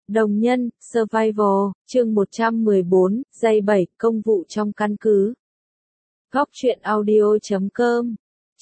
Đồng nhân, Survival, chương 114, giây 7, công vụ trong căn cứ. Góc truyện audio.com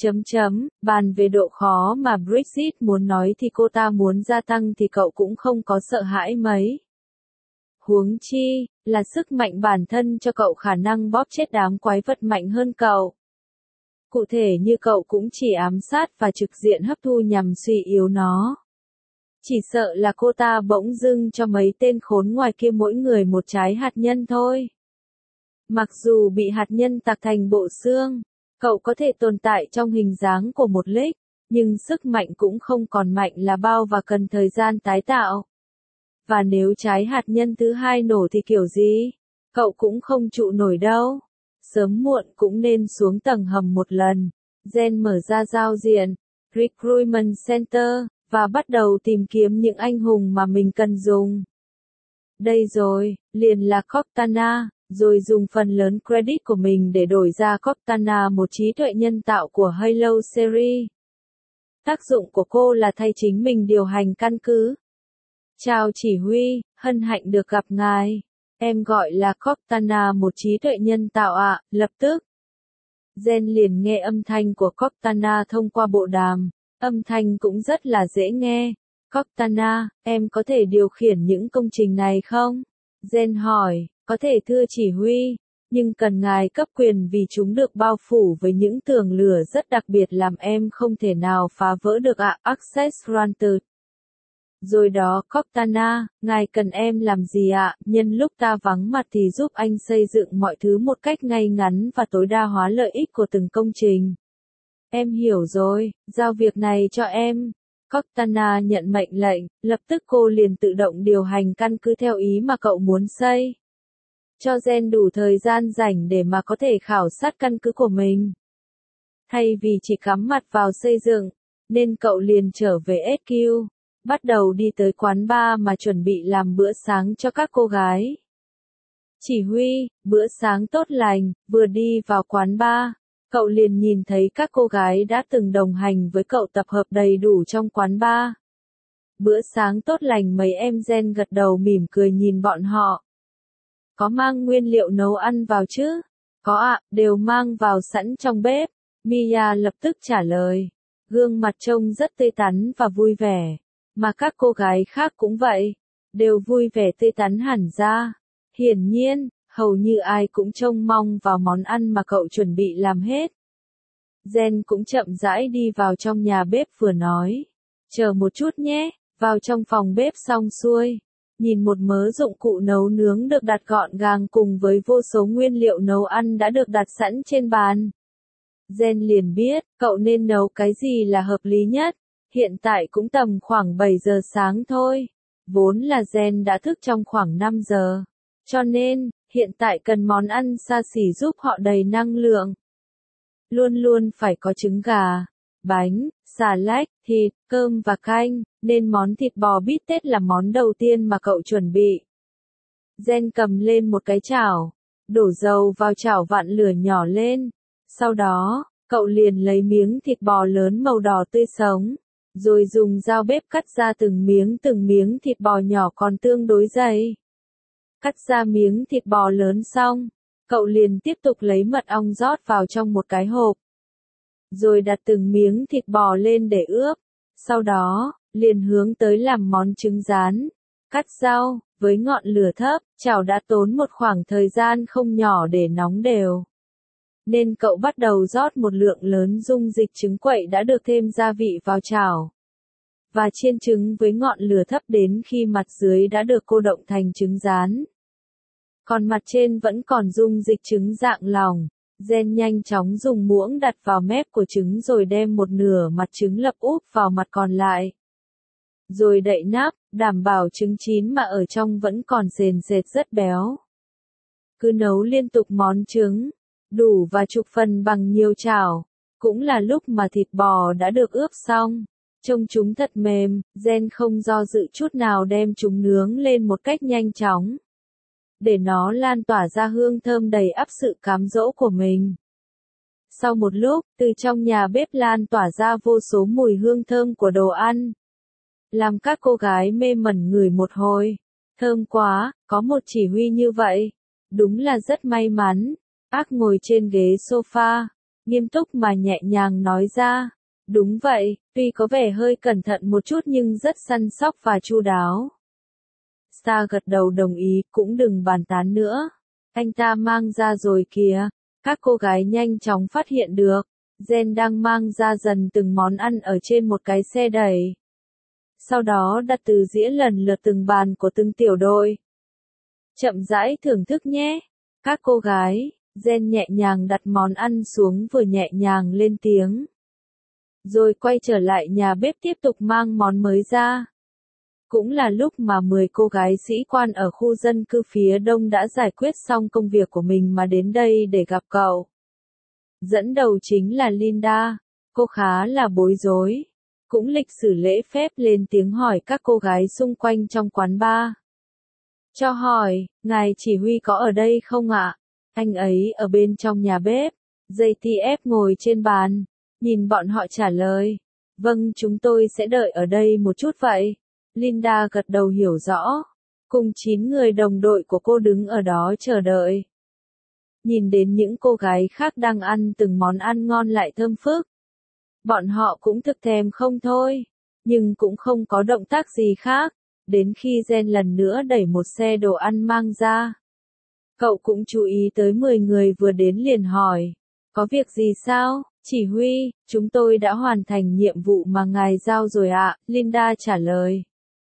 Bàn về độ khó mà Brexit muốn nói thì cô ta muốn gia tăng thì cậu cũng không có sợ hãi mấy. Huống chi, là sức mạnh bản thân cho cậu khả năng bóp chết đám quái vật mạnh hơn cậu. Cụ thể như cậu cũng chỉ ám sát và trực diện hấp thu nhằm suy yếu nó. Chỉ sợ là cô ta bỗng dưng cho mấy tên khốn ngoài kia mỗi người một trái hạt nhân thôi. Mặc dù bị hạt nhân tạc thành bộ xương, cậu có thể tồn tại trong hình dáng của một lích, nhưng sức mạnh cũng không còn mạnh là bao và cần thời gian tái tạo. Và nếu trái hạt nhân thứ hai nổ thì kiểu gì? Cậu cũng không trụ nổi đâu. Sớm muộn cũng nên xuống tầng hầm một lần. Jen mở ra giao diện, Recruitment Center, và bắt đầu tìm kiếm những anh hùng mà mình cần dùng. Đây rồi, liền là Cortana, rồi dùng phần lớn credit của mình để đổi ra Cortana, một trí tuệ nhân tạo của Halo series. Tác dụng của cô là thay chính mình điều hành căn cứ. Chào chỉ huy, hân hạnh được gặp ngài. Em gọi là Cortana, một trí tuệ nhân tạo ạ, lập tức. Jen liền nghe âm thanh của Cortana thông qua bộ đàm. Âm thanh cũng rất là dễ nghe. Cortana, em có thể điều khiển những công trình này không? Jen hỏi, có thể thưa chỉ huy, nhưng cần ngài cấp quyền vì chúng được bao phủ với những tường lửa rất đặc biệt làm em không thể nào phá vỡ được ạ. Access granted. Rồi đó Cortana, ngài cần em làm gì ạ? Nhân lúc ta vắng mặt thì giúp anh xây dựng mọi thứ một cách ngay ngắn và tối đa hóa lợi ích của từng công trình. Em hiểu rồi, giao việc này cho em. Cortana nhận mệnh lệnh, lập tức cô liền tự động điều hành căn cứ theo ý mà cậu muốn xây. Cho Jen đủ thời gian rảnh để mà có thể khảo sát căn cứ của mình. Thay vì chỉ cắm mặt vào xây dựng, nên cậu liền trở về SQ, bắt đầu đi tới quán bar mà chuẩn bị làm bữa sáng cho các cô gái. Chỉ huy, bữa sáng tốt lành, vừa đi vào quán bar. Cậu liền nhìn thấy các cô gái đã từng đồng hành với cậu tập hợp đầy đủ trong quán bar. Bữa sáng tốt lành mấy em. Jen gật đầu mỉm cười nhìn bọn họ. Có mang nguyên liệu nấu ăn vào chứ? Có ạ, đều mang vào sẵn trong bếp. Mia lập tức trả lời. Gương mặt trông rất tươi tắn và vui vẻ. Mà các cô gái khác cũng vậy. Đều vui vẻ tươi tắn hẳn ra. Hiển nhiên, hầu như ai cũng trông mong vào món ăn mà cậu chuẩn bị làm hết. Jen cũng chậm rãi đi vào trong nhà bếp vừa nói. Chờ một chút nhé, vào trong phòng bếp xong xuôi. Nhìn một mớ dụng cụ nấu nướng được đặt gọn gàng cùng với vô số nguyên liệu nấu ăn đã được đặt sẵn trên bàn. Jen liền biết, cậu nên nấu cái gì là hợp lý nhất. Hiện tại cũng tầm khoảng 7 giờ sáng thôi. Vốn là Jen đã thức trong khoảng 5 giờ. Cho nên, hiện tại cần món ăn xa xỉ giúp họ đầy năng lượng. Luôn luôn phải có trứng gà, bánh, xà lách, thịt, cơm và canh, nên món thịt bò bít tết là món đầu tiên mà cậu chuẩn bị. Jen cầm lên một cái chảo, đổ dầu vào chảo vặn lửa nhỏ lên. Sau đó, cậu liền lấy miếng thịt bò lớn màu đỏ tươi sống, rồi dùng dao bếp cắt ra từng miếng thịt bò nhỏ còn tương đối dày. Cắt ra miếng thịt bò lớn xong, cậu liền tiếp tục lấy mật ong rót vào trong một cái hộp. Rồi đặt từng miếng thịt bò lên để ướp. Sau đó, liền hướng tới làm món trứng rán. Cắt rau, với ngọn lửa thấp, chảo đã tốn một khoảng thời gian không nhỏ để nóng đều. Nên cậu bắt đầu rót một lượng lớn dung dịch trứng quậy đã được thêm gia vị vào chảo. Và chiên trứng với ngọn lửa thấp đến khi mặt dưới đã được cô động thành trứng rán. Còn mặt trên vẫn còn dung dịch trứng dạng lỏng. Jen nhanh chóng dùng muỗng đặt vào mép của trứng rồi đem một nửa mặt trứng lập úp vào mặt còn lại. Rồi đậy nắp, đảm bảo trứng chín mà ở trong vẫn còn sền sệt rất béo. Cứ nấu liên tục món trứng, đủ và chục phần bằng nhiều chảo. Cũng là lúc mà thịt bò đã được ướp xong. Trông chúng thật mềm, Jen không do dự chút nào đem chúng nướng lên một cách nhanh chóng. Để nó lan tỏa ra hương thơm đầy ắp sự cám dỗ của mình. Sau một lúc, từ trong nhà bếp lan tỏa ra vô số mùi hương thơm của đồ ăn. Làm các cô gái mê mẩn ngửi một hồi. Thơm quá, có một chỉ huy như vậy. Đúng là rất may mắn. Ác ngồi trên ghế sofa, nghiêm túc mà nhẹ nhàng nói ra. Đúng vậy, tuy có vẻ hơi cẩn thận một chút nhưng rất săn sóc và chu đáo. Star gật đầu đồng ý, cũng đừng bàn tán nữa. Anh ta mang ra rồi kìa. Các cô gái nhanh chóng phát hiện được. Jen đang mang ra dần từng món ăn ở trên một cái xe đẩy. Sau đó đặt từ dĩa lần lượt từng bàn của từng tiểu đội. Chậm rãi thưởng thức nhé. Các cô gái, Jen nhẹ nhàng đặt món ăn xuống vừa nhẹ nhàng lên tiếng. Rồi quay trở lại nhà bếp tiếp tục mang món mới ra. Cũng là lúc mà 10 cô gái sĩ quan ở khu dân cư phía đông đã giải quyết xong công việc của mình mà đến đây để gặp cậu. Dẫn đầu chính là Linda, cô khá là bối rối. Cũng lịch sử lễ phép lên tiếng hỏi các cô gái xung quanh trong quán bar. Cho hỏi, ngài chỉ huy có ở đây không ạ? Anh ấy ở bên trong nhà bếp. JTF ngồi trên bàn, nhìn bọn họ trả lời. Vâng, chúng tôi sẽ đợi ở đây một chút vậy. Linda gật đầu hiểu rõ. Cùng 9 người đồng đội của cô đứng ở đó chờ đợi. Nhìn đến những cô gái khác đang ăn từng món ăn ngon lại thơm phức. Bọn họ cũng thực thèm không thôi. Nhưng cũng không có động tác gì khác. Đến khi Jen lần nữa đẩy một xe đồ ăn mang ra. Cậu cũng chú ý tới 10 người vừa đến liền hỏi. Có việc gì sao? Chỉ huy, chúng tôi đã hoàn thành nhiệm vụ mà ngài giao rồi ạ, Linda trả lời.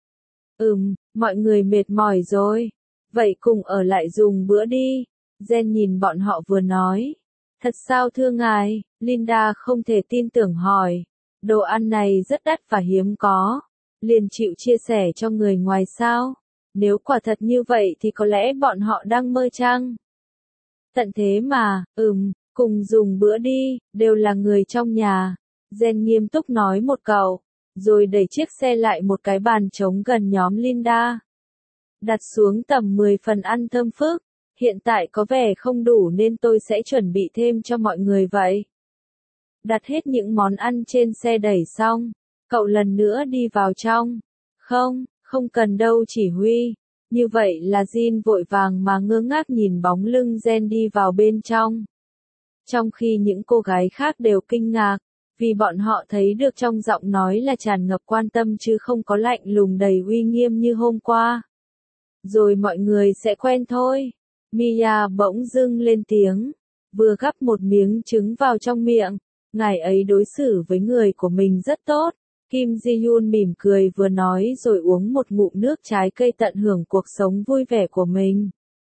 Mọi người mệt mỏi rồi. Vậy cùng ở lại dùng bữa đi. Jen nhìn bọn họ vừa nói. Thật sao thưa ngài? Linda không thể tin tưởng hỏi. Đồ ăn này rất đắt và hiếm có. Liền chịu chia sẻ cho người ngoài sao? Nếu quả thật như vậy thì có lẽ bọn họ đang mơ chăng? Tận thế mà, cùng dùng bữa đi, đều là người trong nhà. Jen nghiêm túc nói một câu, rồi đẩy chiếc xe lại một cái bàn trống gần nhóm Linda. Đặt xuống tầm 10 phần ăn thơm phức, hiện tại có vẻ không đủ nên tôi sẽ chuẩn bị thêm cho mọi người vậy. Đặt hết những món ăn trên xe đẩy xong, cậu lần nữa đi vào trong. Không cần đâu chỉ huy. Như vậy là Jin vội vàng mà ngơ ngác nhìn bóng lưng Jen đi vào bên trong. Trong khi những cô gái khác đều kinh ngạc, vì bọn họ thấy được trong giọng nói là tràn ngập quan tâm chứ không có lạnh lùng đầy uy nghiêm như hôm qua. Rồi mọi người sẽ quen thôi. Mia bỗng dưng lên tiếng, vừa gắp một miếng trứng vào trong miệng. Ngài ấy đối xử với người của mình rất tốt. Kim Ji-yoon mỉm cười vừa nói rồi uống một ngụm nước trái cây tận hưởng cuộc sống vui vẻ của mình.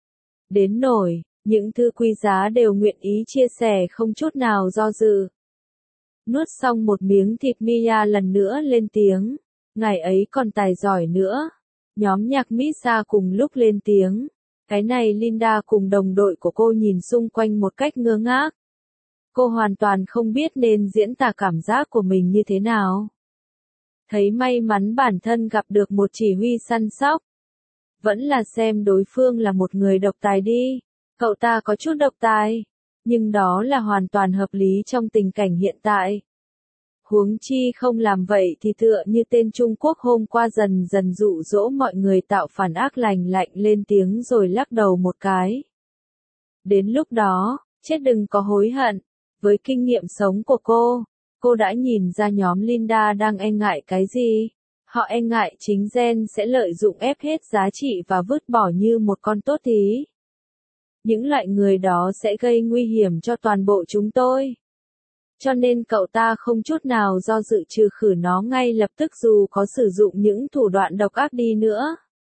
Đến nỗi, những thứ quý giá đều nguyện ý chia sẻ không chút nào do dự. Nuốt xong một miếng thịt Mia lần nữa lên tiếng. Ngài ấy còn tài giỏi nữa. Nhóm nhạc Misa cùng lúc lên tiếng. Cái này Linda cùng đồng đội của cô nhìn xung quanh một cách ngơ ngác. Cô hoàn toàn không biết nên diễn tả cảm giác của mình như thế nào. Thấy may mắn bản thân gặp được một chỉ huy săn sóc. Vẫn là xem đối phương là một người độc tài đi. Cậu ta có chút độc tài, nhưng đó là hoàn toàn hợp lý trong tình cảnh hiện tại. Huống chi không làm vậy thì tựa như tên Trung Quốc hôm qua dần dần dụ dỗ mọi người tạo phản ác lành lạnh lên tiếng rồi lắc đầu một cái. Đến lúc đó, chết đừng có hối hận. Với kinh nghiệm sống của cô đã nhìn ra nhóm Linda đang e ngại cái gì. Họ e ngại chính Jen sẽ lợi dụng ép hết giá trị và vứt bỏ như một con tốt thí. Những loại người đó sẽ gây nguy hiểm cho toàn bộ chúng tôi. Cho nên cậu ta không chút nào do dự trừ khử nó ngay lập tức dù có sử dụng những thủ đoạn độc ác đi nữa.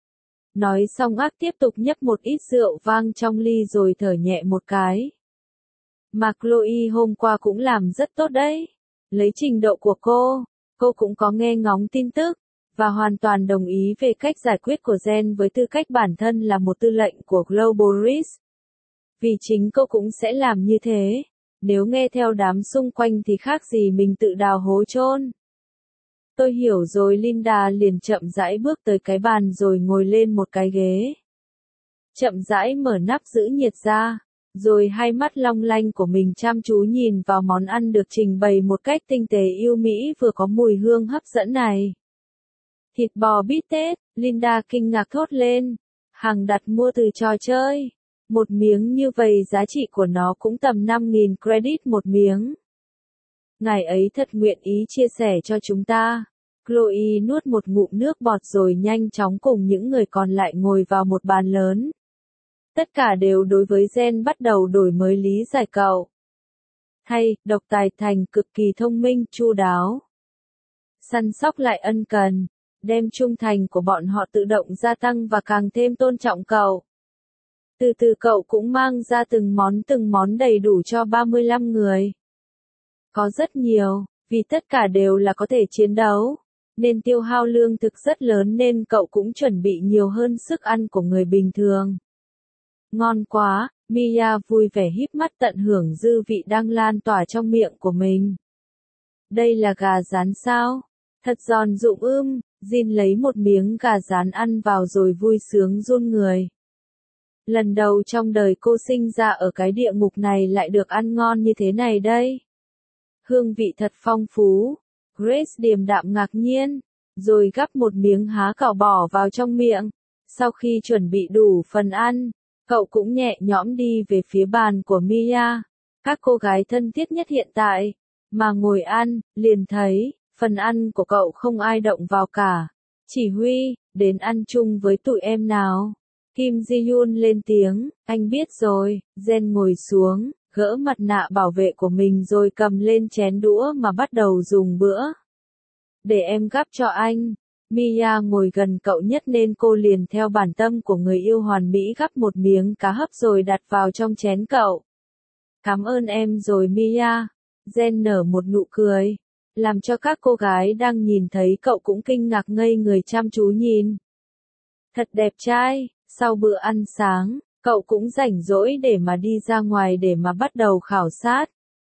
Nói xong ác tiếp tục nhấp một ít rượu vang trong ly rồi thở nhẹ một cái. Mà Chloe hôm qua cũng làm rất tốt đấy. Lấy trình độ của cô cũng có nghe ngóng tin tức, và hoàn toàn đồng ý về cách giải quyết của Jen với tư cách bản thân là một tư lệnh của Global Risk. Vì chính cô cũng sẽ làm như thế. Nếu nghe theo đám xung quanh thì khác gì mình tự đào hố chôn. Tôi hiểu rồi. Linda liền chậm rãi bước tới cái bàn rồi ngồi lên một cái ghế. Chậm rãi mở nắp giữ nhiệt ra, rồi hai mắt long lanh của mình chăm chú nhìn vào món ăn được trình bày một cách tinh tế yêu mỹ vừa có mùi hương hấp dẫn này. Thịt bò bít tết, Linda kinh ngạc thốt lên. Hàng đặt mua từ trò chơi. Một miếng như vậy giá trị của nó cũng tầm 5.000 credit một miếng. Ngài ấy thật nguyện ý chia sẻ cho chúng ta. Chloe nuốt một ngụm nước bọt rồi nhanh chóng cùng những người còn lại ngồi vào một bàn lớn. Tất cả đều đối với Jen bắt đầu đổi mới lý giải cậu. Hay, độc tài thành cực kỳ thông minh, chu đáo. Săn sóc lại ân cần, đem trung thành của bọn họ tự động gia tăng và càng thêm tôn trọng cậu. Từ từ cậu cũng mang ra từng món đầy đủ cho 35 người. Có rất nhiều, vì tất cả đều là có thể chiến đấu, nên tiêu hao lương thực rất lớn nên cậu cũng chuẩn bị nhiều hơn sức ăn của người bình thường. Ngon quá, Mia vui vẻ híp mắt tận hưởng dư vị đang lan tỏa trong miệng của mình. Đây là gà rán sao? Thật giòn rụm Jin lấy một miếng gà rán ăn vào rồi vui sướng run người. Lần đầu trong đời cô sinh ra ở cái địa ngục này lại được ăn ngon như thế này đây. Hương vị thật phong phú. Grace điềm đạm ngạc nhiên, rồi gắp một miếng há cảo bỏ vào trong miệng. Sau khi chuẩn bị đủ phần ăn, cậu cũng nhẹ nhõm đi về phía bàn của Mia, các cô gái thân thiết nhất hiện tại, mà ngồi ăn, liền thấy, phần ăn của cậu không ai động vào cả. Chỉ huy, đến ăn chung với tụi em nào. Kim Ji-yoon lên tiếng, anh biết rồi. Jen ngồi xuống, gỡ mặt nạ bảo vệ của mình rồi cầm lên chén đũa mà bắt đầu dùng bữa. Để em gắp cho anh. Mia ngồi gần cậu nhất nên cô liền theo bản tâm của người yêu hoàn mỹ gắp một miếng cá hấp rồi đặt vào trong chén cậu. Cảm ơn em rồi Mia. Jen nở một nụ cười, làm cho các cô gái đang nhìn thấy cậu cũng kinh ngạc ngây người chăm chú nhìn. Thật đẹp trai. Sau bữa ăn sáng, cậu cũng rảnh rỗi để mà đi ra ngoài để mà bắt đầu khảo sát.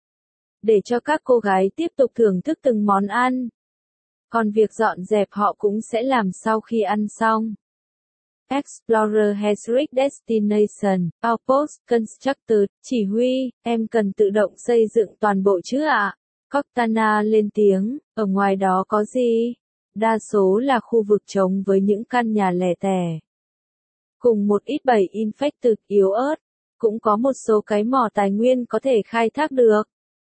Để cho các cô gái tiếp tục thưởng thức từng món ăn. Còn việc dọn dẹp họ cũng sẽ làm sau khi ăn xong. Explorer has reached destination. Outpost constructed. Chỉ huy, em cần tự động xây dựng toàn bộ chứ ạ? Cortana lên tiếng, ở ngoài đó có gì? Đa số là khu vực trống với những căn nhà lẻ tẻ. Cùng một ít bầy infected yếu ớt, cũng có một số cái mỏ tài nguyên có thể khai thác được.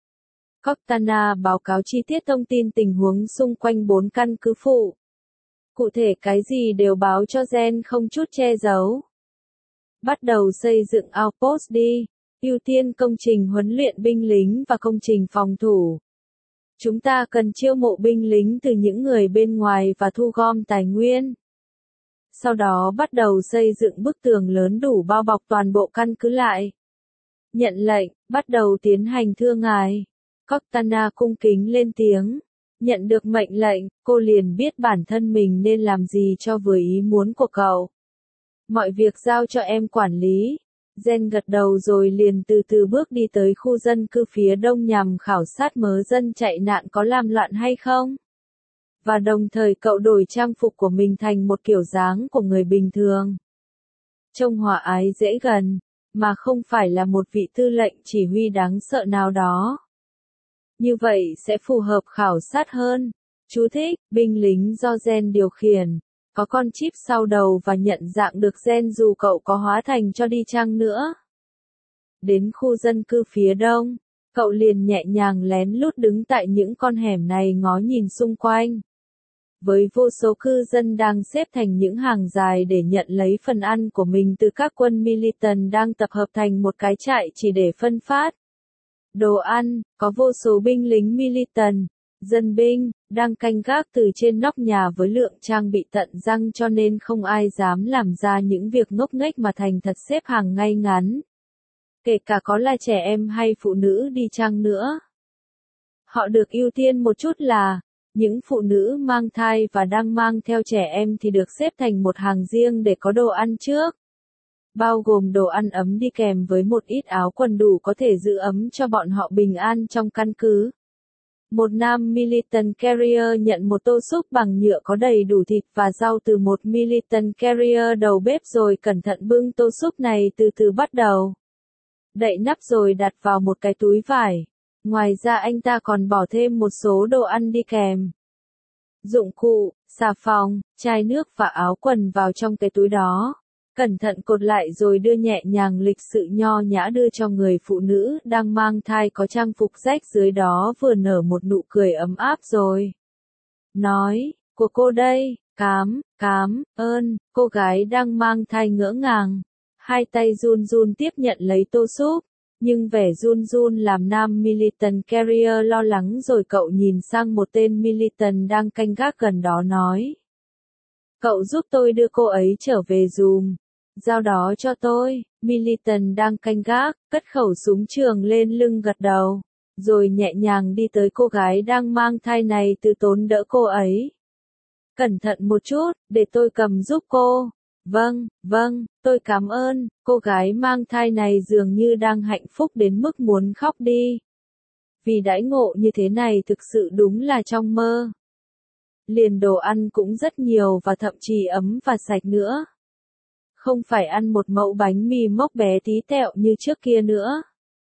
Cortana báo cáo chi tiết thông tin tình huống xung quanh 4 căn cứ phụ. Cụ thể cái gì đều báo cho Jen không chút che giấu. Bắt đầu xây dựng outpost đi, ưu tiên công trình huấn luyện binh lính và công trình phòng thủ. Chúng ta cần chiêu mộ binh lính từ những người bên ngoài và thu gom tài nguyên. Sau đó bắt đầu xây dựng bức tường lớn đủ bao bọc toàn bộ căn cứ lại. Nhận lệnh, bắt đầu tiến hành thưa ngài. Cortana cung kính lên tiếng. Nhận được mệnh lệnh, cô liền biết bản thân mình nên làm gì cho vừa ý muốn của cậu. Mọi việc giao cho em quản lý. Jen gật đầu rồi liền từ từ bước đi tới khu dân cư phía đông nhằm khảo sát mớ dân chạy nạn có làm loạn hay không. Và đồng thời cậu đổi trang phục của mình thành một kiểu dáng của người bình thường. Trông hòa ái dễ gần, mà không phải là một vị tư lệnh chỉ huy đáng sợ nào đó. Như vậy sẽ phù hợp khảo sát hơn. Chú thích, binh lính do Jen điều khiển, có con chip sau đầu và nhận dạng được Jen dù cậu có hóa thành cho đi chăng nữa. Đến khu dân cư phía đông, cậu liền nhẹ nhàng lén lút đứng tại những con hẻm này ngó nhìn xung quanh. Với vô số cư dân đang xếp thành những hàng dài để nhận lấy phần ăn của mình từ các quân militant đang tập hợp thành một cái trại chỉ để phân phát đồ ăn, có vô số binh lính militant, dân binh, đang canh gác từ trên nóc nhà với lượng trang bị tận răng cho nên không ai dám làm ra những việc ngốc nghếch mà thành thật xếp hàng ngay ngắn. Kể cả có là trẻ em hay phụ nữ đi chăng nữa. Họ được ưu tiên một chút là, những phụ nữ mang thai và đang mang theo trẻ em thì được xếp thành một hàng riêng để có đồ ăn trước. Bao gồm đồ ăn ấm đi kèm với một ít áo quần đủ có thể giữ ấm cho bọn họ bình an trong căn cứ. Một nam militant carrier nhận một tô súp bằng nhựa có đầy đủ thịt và rau từ một militant carrier đầu bếp rồi cẩn thận bưng tô súp này từ từ bắt đầu. Đậy nắp rồi đặt vào một cái túi vải. Ngoài ra anh ta còn bỏ thêm một số đồ ăn đi kèm. Dụng cụ, xà phòng, chai nước và áo quần vào trong cái túi đó. Cẩn thận cột lại rồi đưa nhẹ nhàng lịch sự nho nhã đưa cho người phụ nữ đang mang thai có trang phục rách dưới đó vừa nở một nụ cười ấm áp rồi. Nói, của cô đây, cám ơn, cô gái đang mang thai ngỡ ngàng. Hai tay run run tiếp nhận lấy tô súp, nhưng vẻ run run làm nam militant carrier lo lắng rồi cậu nhìn sang một tên militant đang canh gác gần đó nói. Cậu giúp tôi đưa cô ấy trở về dùm. Giao đó cho tôi, militant đang canh gác, cất khẩu súng trường lên lưng gật đầu, rồi nhẹ nhàng đi tới cô gái đang mang thai này từ tốn đỡ cô ấy. Cẩn thận một chút, để tôi cầm giúp cô. Vâng, tôi cảm ơn, cô gái mang thai này dường như đang hạnh phúc đến mức muốn khóc đi. Vì đãi ngộ như thế này thực sự đúng là trong mơ. Liền đồ ăn cũng rất nhiều và thậm chí ấm và sạch nữa. Không phải ăn một mẫu bánh mì mốc bé tí tẹo như trước kia nữa.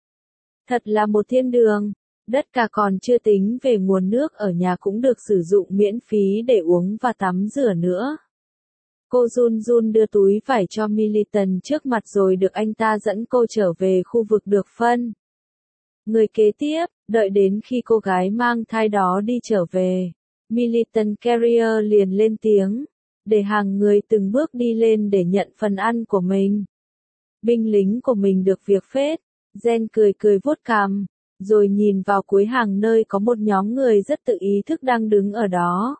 Thật là một thiên đường. Đất cả còn chưa tính về nguồn nước ở nhà cũng được sử dụng miễn phí để uống và tắm rửa nữa. Cô run run đưa túi vải cho militant trước mặt rồi được anh ta dẫn cô trở về khu vực được phân. Người kế tiếp, đợi đến khi cô gái mang thai đó đi trở về, militant carrier liền lên tiếng, để hàng người từng bước đi lên để nhận phần ăn của mình. Binh lính của mình được việc phết, Jen cười vuốt cằm, rồi nhìn vào cuối hàng nơi có một nhóm người rất tự ý thức đang đứng ở đó.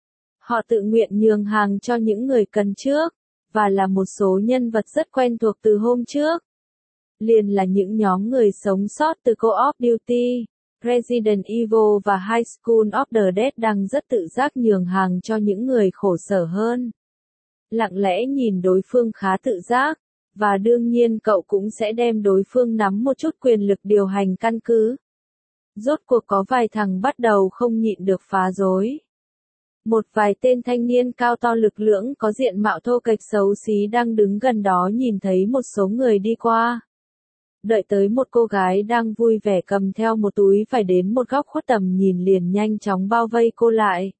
Họ tự nguyện nhường hàng cho những người cần trước, và là một số nhân vật rất quen thuộc từ hôm trước. Liền là những nhóm người sống sót từ Call of Duty, Resident Evil và High School of the Dead đang rất tự giác nhường hàng cho những người khổ sở hơn. Lặng lẽ nhìn đối phương khá tự giác, và đương nhiên cậu cũng sẽ đem đối phương nắm một chút quyền lực điều hành căn cứ. Rốt cuộc có vài thằng bắt đầu không nhịn được phá rối. Một vài tên thanh niên cao to lực lưỡng có diện mạo thô kệch xấu xí đang đứng gần đó nhìn thấy một số người đi qua. Đợi tới một cô gái đang vui vẻ cầm theo một túi phải đến một góc khuất tầm nhìn liền nhanh chóng bao vây cô lại.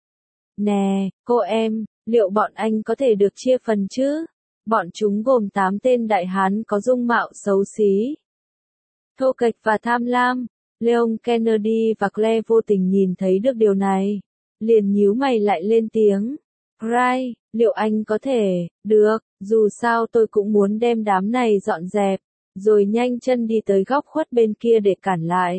Nè, cô em, liệu bọn anh có thể được chia phần chứ? Bọn chúng gồm 8 tên đại hán có dung mạo xấu xí, thô kệch và tham lam. Leon Kennedy và Claire vô tình nhìn thấy được điều này. Liền nhíu mày lại lên tiếng. Ray, liệu anh có thể, được, dù sao tôi cũng muốn đem đám này dọn dẹp, rồi nhanh chân đi tới góc khuất bên kia để cản lại.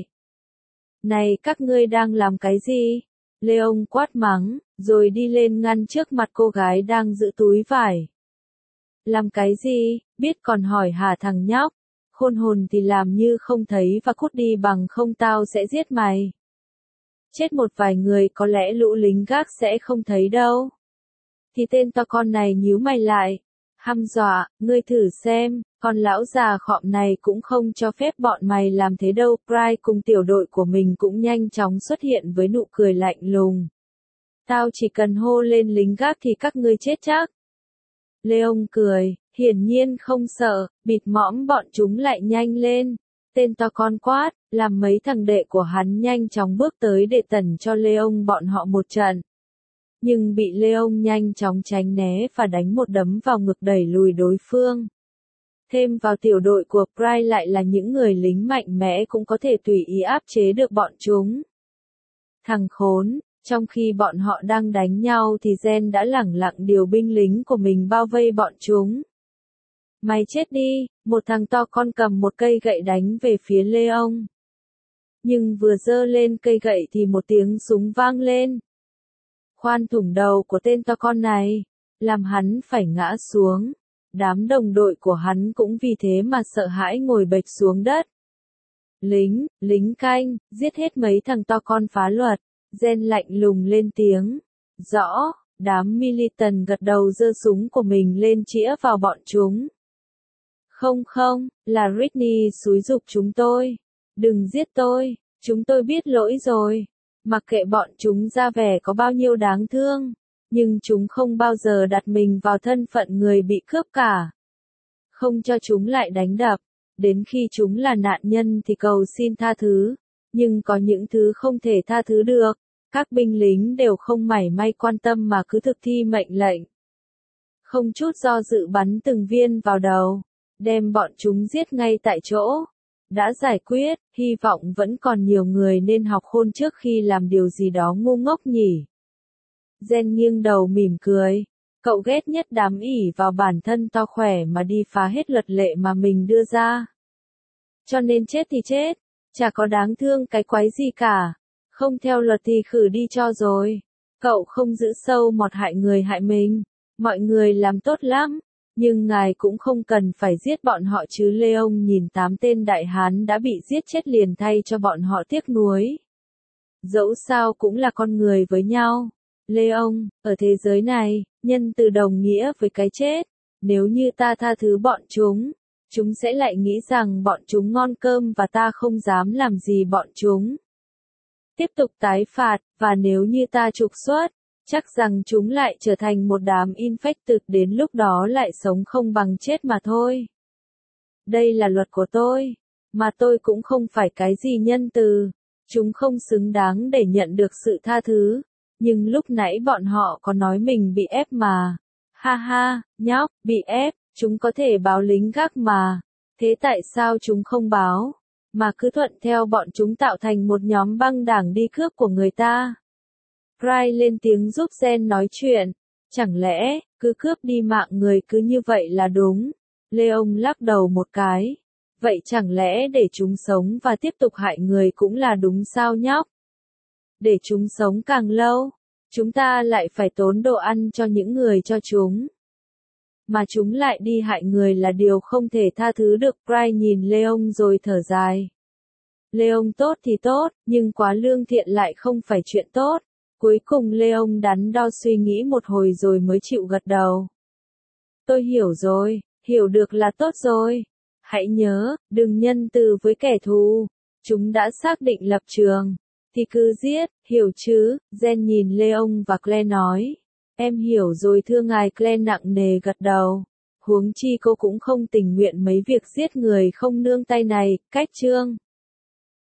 Này các ngươi đang làm cái gì? Leon quát mắng, rồi đi lên ngăn trước mặt cô gái đang giữ túi vải. Làm cái gì, biết còn hỏi hả thằng nhóc? Khôn hồn thì làm như không thấy và cút đi bằng không tao sẽ giết mày. Chết một vài người có lẽ lũ lính gác sẽ không thấy đâu. Thì tên to con này nhíu mày lại. Hăm dọa, ngươi thử xem, con lão già khọm này cũng không cho phép bọn mày làm thế đâu. Pride cùng tiểu đội của mình cũng nhanh chóng xuất hiện với nụ cười lạnh lùng. Tao chỉ cần hô lên lính gác thì các ngươi chết chắc. Leon cười, hiển nhiên không sợ, bịt mõm bọn chúng lại nhanh lên. Tên to con quát, làm mấy thằng đệ của hắn nhanh chóng bước tới để tẩn cho Leon bọn họ một trận. Nhưng bị Leon nhanh chóng tránh né và đánh một đấm vào ngực đẩy lùi đối phương. Thêm vào tiểu đội của Pride lại là những người lính mạnh mẽ cũng có thể tùy ý áp chế được bọn chúng. Thằng khốn, trong khi bọn họ đang đánh nhau thì Jen đã lẳng lặng điều binh lính của mình bao vây bọn chúng. Mày chết đi, một thằng to con cầm một cây gậy đánh về phía Leon. Nhưng vừa giơ lên cây gậy thì một tiếng súng vang lên. Khoan thủng đầu của tên to con này, làm hắn phải ngã xuống. Đám đồng đội của hắn cũng vì thế mà sợ hãi ngồi bệt xuống đất. Lính canh, giết hết mấy thằng to con phá luật. Jen lạnh lùng lên tiếng. Rõ, đám militant gật đầu giơ súng của mình lên chĩa vào bọn chúng. Không, là Britney xúi giục chúng tôi. Đừng giết tôi, chúng tôi biết lỗi rồi. Mặc kệ bọn chúng ra vẻ có bao nhiêu đáng thương, nhưng chúng không bao giờ đặt mình vào thân phận người bị cướp cả. Không cho chúng lại đánh đập, đến khi chúng là nạn nhân thì cầu xin tha thứ, nhưng có những thứ không thể tha thứ được, Các binh lính đều không mảy may quan tâm mà cứ thực thi mệnh lệnh. Không chút do dự bắn từng viên vào đầu, đem bọn chúng giết ngay tại chỗ. Đã giải quyết, hy vọng vẫn còn nhiều người nên học khôn trước khi làm điều gì đó ngu ngốc nhỉ. Jen nghiêng đầu mỉm cười. Cậu ghét nhất đám ỷ vào bản thân to khỏe mà đi phá hết luật lệ mà mình đưa ra. Cho nên chết thì chết, chả có đáng thương cái quái gì cả. Không theo luật thì khử đi cho rồi. Cậu không giữ sâu mọt hại người hại mình. Mọi người làm tốt lắm. Nhưng ngài cũng không cần phải giết bọn họ chứ. Leon nhìn 8 tên đại hán đã bị giết chết liền thay cho bọn họ tiếc nuối. Dẫu sao cũng là con người với nhau. Leon, ở thế giới này, nhân từ đồng nghĩa với cái chết. Nếu như ta tha thứ bọn chúng sẽ lại nghĩ rằng bọn chúng ngon cơm và ta không dám làm gì bọn chúng. Tiếp tục tái phạt, và nếu như ta trục xuất, chắc rằng chúng lại trở thành một đám infected, đến lúc đó lại sống không bằng chết mà thôi. Đây là luật của tôi, mà tôi cũng không phải cái gì nhân từ. Chúng không xứng đáng để nhận được sự tha thứ. Nhưng lúc nãy bọn họ có nói mình bị ép mà. Ha ha, nhóc, bị ép, chúng có thể báo lính gác mà. Thế tại sao chúng không báo, mà cứ thuận theo bọn chúng tạo thành một nhóm băng đảng đi cướp của người ta? Cry lên tiếng giúp Jen nói chuyện. Chẳng lẽ, cứ cướp đi mạng người cứ như vậy là đúng? Leon lắc đầu một cái. Vậy chẳng lẽ để chúng sống và tiếp tục hại người cũng là đúng sao nhóc? Để chúng sống càng lâu, chúng ta lại phải tốn đồ ăn cho những người cho chúng. Mà chúng lại đi hại người là điều không thể tha thứ được. Cry nhìn Leon rồi thở dài. Leon tốt thì tốt, nhưng quá lương thiện lại không phải chuyện tốt. Cuối cùng Leon đắn đo suy nghĩ một hồi rồi mới chịu gật đầu. Tôi hiểu rồi, hiểu được là tốt rồi. Hãy nhớ, đừng nhân từ với kẻ thù. Chúng đã xác định lập trường, thì cứ giết, hiểu chứ? Jen nhìn Leon và Claire nói. Em hiểu rồi thưa ngài. Claire nặng nề gật đầu. Huống chi cô cũng không tình nguyện mấy việc giết người không nương tay này. Cách chương